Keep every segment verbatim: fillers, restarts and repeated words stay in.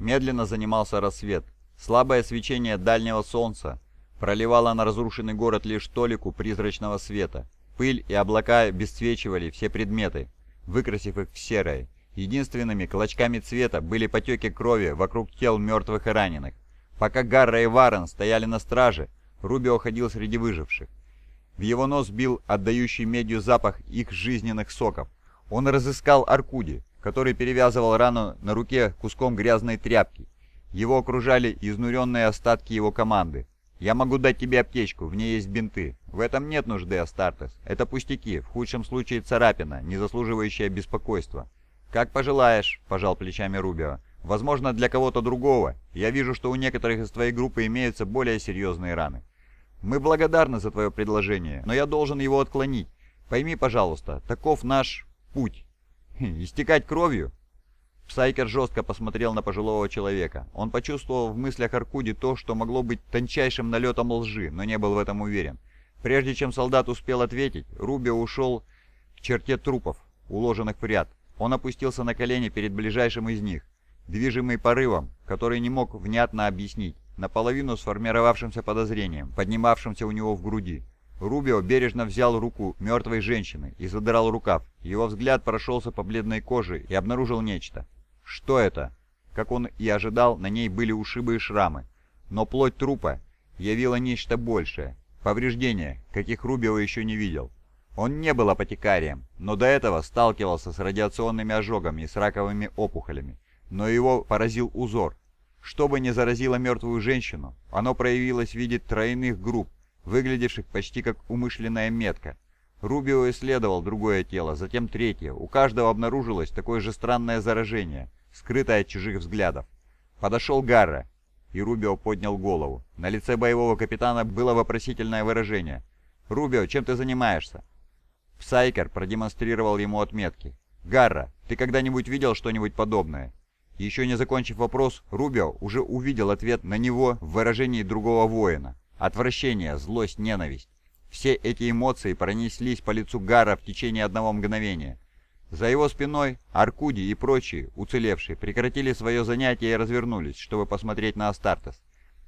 медленно занимался рассвет. Слабое свечение дальнего солнца проливало на разрушенный город лишь толику призрачного света. Пыль и облака обесцвечивали все предметы, выкрасив их в серое. Единственными клочками цвета были потеки крови вокруг тел мертвых и раненых. Пока Гарра и Варен стояли на страже, Рубио ходил среди выживших. В его нос бил отдающий медью запах их жизненных соков. Он разыскал Аркуди, который перевязывал рану на руке куском грязной тряпки. Его окружали изнуренные остатки его команды. «Я могу дать тебе аптечку, в ней есть бинты. В этом нет нужды, Астартес. Это пустяки, в худшем случае царапина, не заслуживающая беспокойства». «Как пожелаешь», — пожал плечами Рубио. «Возможно, для кого-то другого. Я вижу, что у некоторых из твоей группы имеются более серьезные раны. Мы благодарны за твое предложение, но я должен его отклонить. Пойми, пожалуйста, таков наш путь. Истекать кровью?» Псайкер жестко посмотрел на пожилого человека. Он почувствовал в мыслях Аркуди то, что могло быть тончайшим налетом лжи, но не был в этом уверен. Прежде чем солдат успел ответить, Рубио ушел к черте трупов, уложенных в ряд. Он опустился на колени перед ближайшим из них, движимый порывом, который не мог внятно объяснить, наполовину сформировавшимся подозрением, поднимавшимся у него в груди. Рубио бережно взял руку мертвой женщины и задрал рукав. Его взгляд прошелся по бледной коже и обнаружил нечто. Что это? Как он и ожидал, на ней были ушибы и шрамы. Но плоть трупа явила нечто большее. Повреждения, каких Рубио еще не видел. Он не был апотекарием, но до этого сталкивался с радиационными ожогами и с раковыми опухолями. Но его поразил узор. Что бы ни заразило мертвую женщину, оно проявилось в виде тройных групп, выглядевших почти как умышленная метка. Рубио исследовал другое тело, затем третье. У каждого обнаружилось такое же странное заражение, скрытое от чужих взглядов. Подошел Гарра, и Рубио поднял голову. На лице боевого капитана было вопросительное выражение. «Рубио, чем ты занимаешься?» Псайкер продемонстрировал ему отметки. «Гарра, ты когда-нибудь видел что-нибудь подобное?» Еще не закончив вопрос, Рубио уже увидел ответ на него в выражении другого воина. Отвращение, злость, ненависть. Все эти эмоции пронеслись по лицу Гарра в течение одного мгновения. За его спиной Аркуди и прочие, уцелевшие, прекратили свое занятие и развернулись, чтобы посмотреть на Астартес.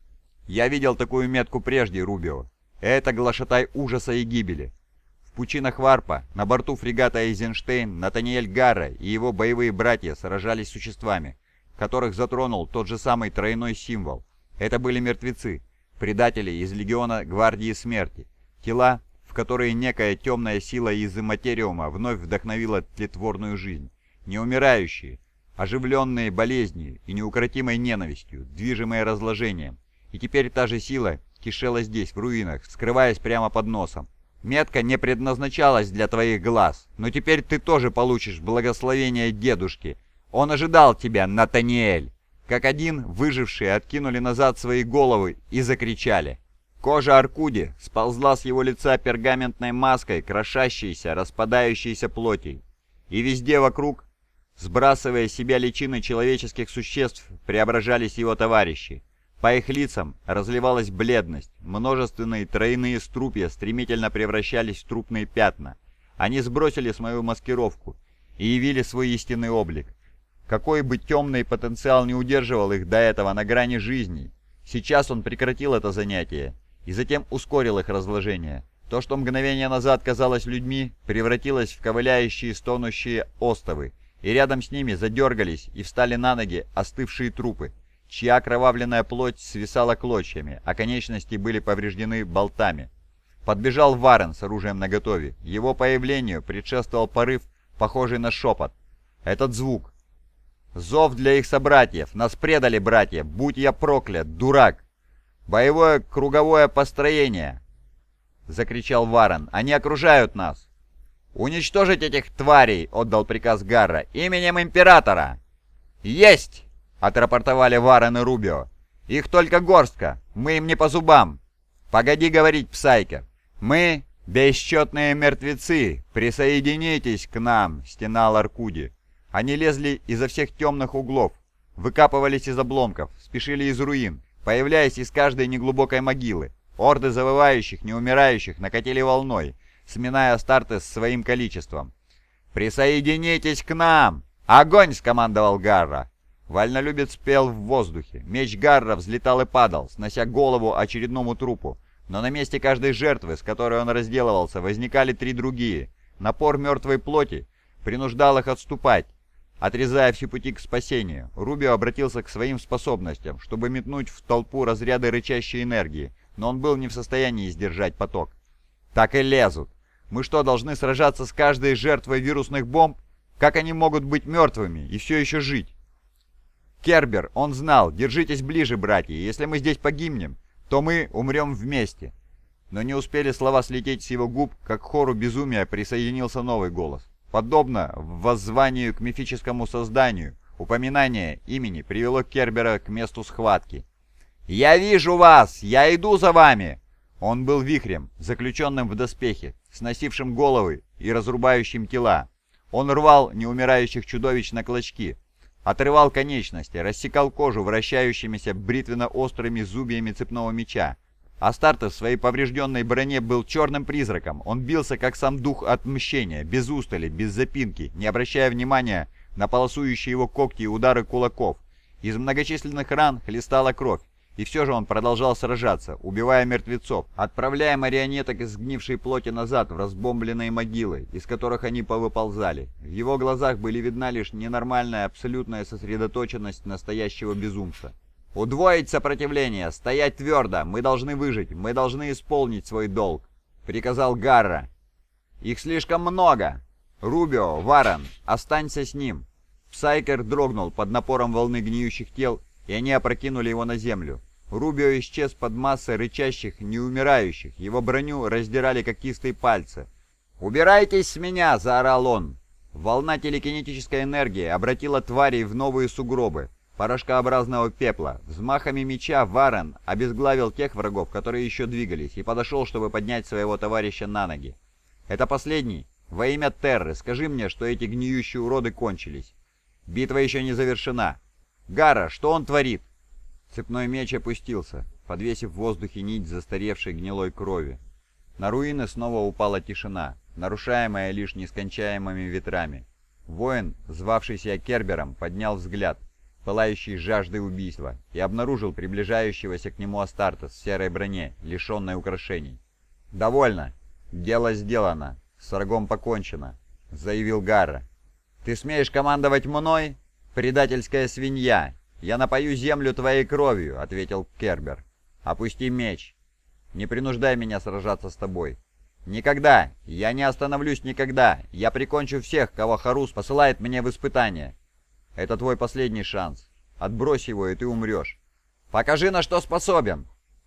«Я видел такую метку прежде, Рубио. Это глашатай ужаса и гибели». В пучинах Варпа, на борту фрегата Эйзенштейн, Натаниэль Гарра и его боевые братья сражались с существами, которых затронул тот же самый тройной символ. Это были мертвецы, предатели из легиона Гвардии Смерти, тела, в которые некая темная сила из имматериума вновь вдохновила тлетворную жизнь, неумирающие, оживленные болезнью и неукротимой ненавистью, движимые разложением. И теперь та же сила кишела здесь, в руинах, скрываясь прямо под носом. Метка не предназначалась для твоих глаз, но теперь ты тоже получишь благословение дедушки. Он ожидал тебя, Натаниэль!» Как один, выжившие откинули назад свои головы и закричали. Кожа Аркуди сползла с его лица пергаментной маской, крошащейся, распадающейся плоти. И везде вокруг, сбрасывая с себя личины человеческих существ, преображались его товарищи. По их лицам разливалась бледность, множественные тройные струпья стремительно превращались в трупные пятна. Они сбросили свою маскировку и явили свой истинный облик. Какой бы темный потенциал не удерживал их до этого на грани жизни, сейчас он прекратил это занятие и затем ускорил их разложение. То, что мгновение назад казалось людьми, превратилось в ковыляющие, стонущие остовы, и рядом с ними задергались и встали на ноги остывшие трупы, чья окровавленная плоть свисала клочьями, а конечности были повреждены болтами. Подбежал Варен с оружием наготове. Его появлению предшествовал порыв, похожий на шепот. Этот звук. Зов для их собратьев. Нас предали, братья. Будь я проклят, дурак. Боевое круговое построение. Закричал Варен. Они окружают нас. Уничтожить этих тварей, отдал приказ Гарра. Именем Императора. Есть! Отрапортовали Варен и Рубио. «Их только горстка, мы им не по зубам!» «Погоди говорить, Псайкер! Мы, бесчетные мертвецы, присоединитесь к нам!» — стенал Аркуди. Они лезли изо всех темных углов, выкапывались из обломков, спешили из руин, появляясь из каждой неглубокой могилы. Орды завывающих, неумирающих накатили волной, сминая Астартес своим количеством. «Присоединитесь к нам! Огонь!» — скомандовал Гарра. Вольнолюбец пел в воздухе. Меч Гарра взлетал и падал, снося голову очередному трупу. Но на месте каждой жертвы, с которой он разделывался, возникали три другие. Напор мертвой плоти принуждал их отступать, отрезая все пути к спасению. Рубио обратился к своим способностям, чтобы метнуть в толпу разряды рычащей энергии, но он был не в состоянии сдержать поток. «Так и лезут! Мы что, должны сражаться с каждой жертвой вирусных бомб? Как они могут быть мертвыми и все еще жить?» Кербер, он знал, держитесь ближе, братья, если мы здесь погибнем, то мы умрем вместе. Но не успели слова слететь с его губ, как к хору безумия присоединился новый голос. Подобно воззванию к мифическому созданию, упоминание имени привело Кербера к месту схватки. «Я вижу вас! Я иду за вами!» Он был вихрем, заключенным в доспехе, сносившим головы и разрубающим тела. Он рвал неумирающих чудовищ на клочки, отрывал конечности, рассекал кожу вращающимися бритвенно-острыми зубьями цепного меча. Астартес в своей поврежденной броне был черным призраком. Он бился, как сам дух отмщения, без устали, без запинки, не обращая внимания на полосующие его когти и удары кулаков. Из многочисленных ран хлестала кровь, и все же он продолжал сражаться, убивая мертвецов, отправляя марионеток из сгнившей плоти назад в разбомбленные могилы, из которых они повыползали. В его глазах были видна лишь ненормальная абсолютная сосредоточенность настоящего безумца. «Удвоить сопротивление! Стоять твердо! Мы должны выжить! Мы должны исполнить свой долг!» — приказал Гарра. «Их слишком много! Рубио, Варен, останься с ним!» Псайкер дрогнул под напором волны гниющих тел, и они опрокинули его на землю. Рубио исчез под массой рычащих, неумирающих. Его броню раздирали когтистые пальцы. «Убирайтесь с меня!» — заорал он. Волна телекинетической энергии обратила тварей в новые сугробы порошкообразного пепла. Взмахами меча Варен обезглавил тех врагов, которые еще двигались, и подошел, чтобы поднять своего товарища на ноги. «Это последний. Во имя Терры, скажи мне, что эти гниющие уроды кончились. Битва еще не завершена. Гарра, что он творит?» Цепной меч опустился, подвесив в воздухе нить застаревшей гнилой крови. На руины снова упала тишина, нарушаемая лишь нескончаемыми ветрами. Воин, звавшийся Кербером, поднял взгляд, пылающий жаждой убийства, и обнаружил приближающегося к нему Астартес в серой броне, лишенной украшений. «Довольно. Дело сделано. С врагом покончено», — заявил Гарра. «Ты смеешь командовать мной? Предательская свинья! Я напою землю твоей кровью», — ответил Кербер. «Опусти меч. Не принуждай меня сражаться с тобой». «Никогда! Я не остановлюсь никогда! Я прикончу всех, кого Харус посылает мне в испытание. Это твой последний шанс. Отбрось его, и ты умрешь. Покажи, на что способен!»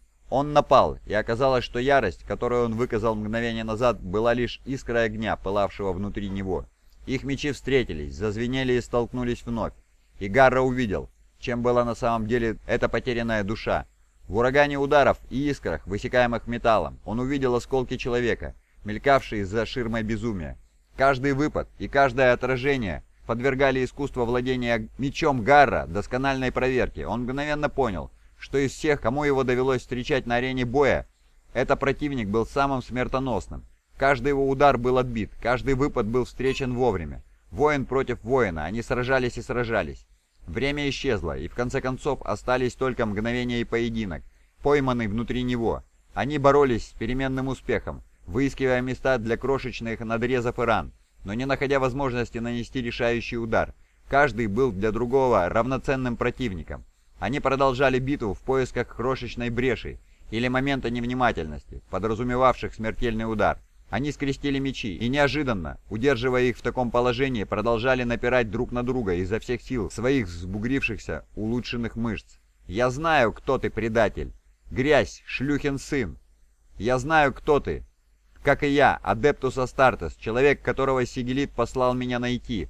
Он напал, и оказалось, что ярость, которую он выказал мгновение назад, была лишь искрой огня, пылавшего внутри него. Их мечи встретились, зазвенели и столкнулись вновь. И Гарра увидел, чем была на самом деле эта потерянная душа. В урагане ударов и искрах, высекаемых металлом, он увидел осколки человека, мелькавшие за ширмой безумия. Каждый выпад и каждое отражение подвергали искусство владения мечом Гарра доскональной проверке. Он мгновенно понял, что из всех, кому его довелось встречать на арене боя, этот противник был самым смертоносным. Каждый его удар был отбит, каждый выпад был встречен вовремя. Воин против воина, они сражались и сражались. Время исчезло, и в конце концов остались только мгновения и поединок, пойманный внутри него. Они боролись с переменным успехом, выискивая места для крошечных надрезов и ран, но не находя возможности нанести решающий удар. Каждый был для другого равноценным противником. Они продолжали битву в поисках крошечной бреши или момента невнимательности, подразумевавших смертельный удар. Они скрестили мечи и неожиданно, удерживая их в таком положении, продолжали напирать друг на друга изо всех сил своих взбугрившихся, улучшенных мышц. «Я знаю, кто ты, предатель! Грязь, шлюхин сын! Я знаю, кто ты! Как и я, Адептус Астартес, человек, которого Сигелит послал меня найти!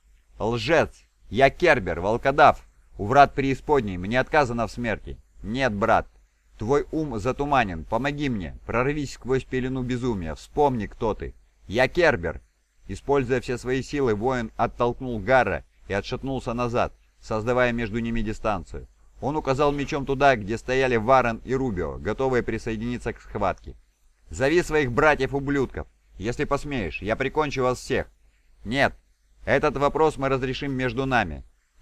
Лжец! Я Кербер, волкодав! У врат преисподней, мне отказано в смерти! Нет, брат! Твой ум затуманен, помоги мне, прорвись сквозь пелену безумия, вспомни, кто ты. Я Кербер!» Используя все свои силы, воин оттолкнул Гарра и отшатнулся назад, создавая между ними дистанцию. Он указал мечом туда, где стояли Варен и Рубио, готовые присоединиться к схватке. «Зови своих братьев-ублюдков! Если посмеешь, я прикончу вас всех!» «Нет, этот вопрос мы разрешим между нами.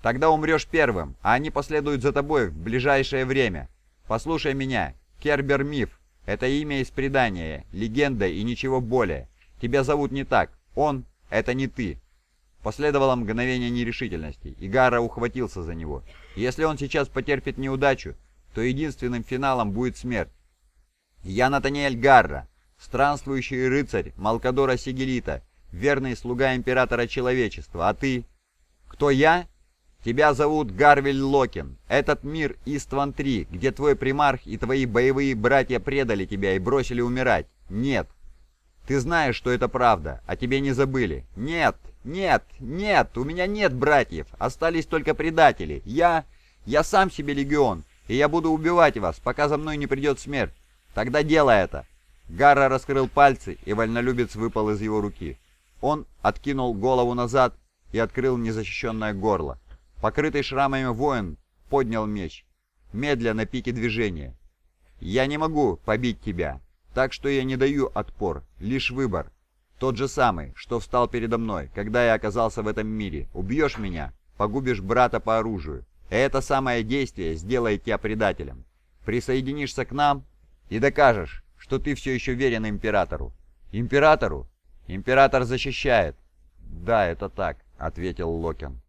Тогда умрешь первым, а они последуют за тобой в ближайшее время. Послушай меня, Кербер Миф. Это имя из предания, легенда и ничего более. Тебя зовут не так. Он — это не ты». Последовало мгновение нерешительности, и Гарра ухватился за него. Если он сейчас потерпит неудачу, то единственным финалом будет смерть. «Я Натаниэль Гарра, странствующий рыцарь Малкадора Сигелита, верный слуга императора человечества. А ты? Кто я? Тебя зовут Гарвель Локин. Этот мир Истван-три, где твой примарх и твои боевые братья предали тебя и бросили умирать. Нет. Ты знаешь, что это правда, а тебе не забыли. Нет, нет, нет, у меня нет братьев, остались только предатели. Я... я сам себе легион, и я буду убивать вас, пока за мной не придет смерть. Тогда делай это». Гарра раскрыл пальцы, и вольнолюбец выпал из его руки. Он откинул голову назад и открыл незащищенное горло. Покрытый шрамами воин поднял меч, медля на пике движения. «Я не могу побить тебя, так что я не даю отпор, лишь выбор. Тот же самый, что встал передо мной, когда я оказался в этом мире. Убьешь меня, погубишь брата по оружию. И это самое действие сделает тебя предателем. Присоединишься к нам и докажешь, что ты все еще верен императору». «Императору? Император защищает». «Да, это так», — ответил Локин.